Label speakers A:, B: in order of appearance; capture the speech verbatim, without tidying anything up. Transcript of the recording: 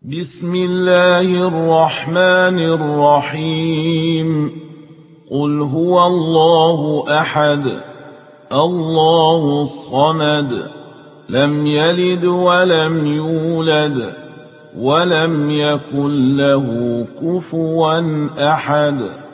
A: بسم الله الرحمن الرحيم. قل هو الله أحد الله الصمد لم يلد ولم يولد ولم يكن له كفوا أحد.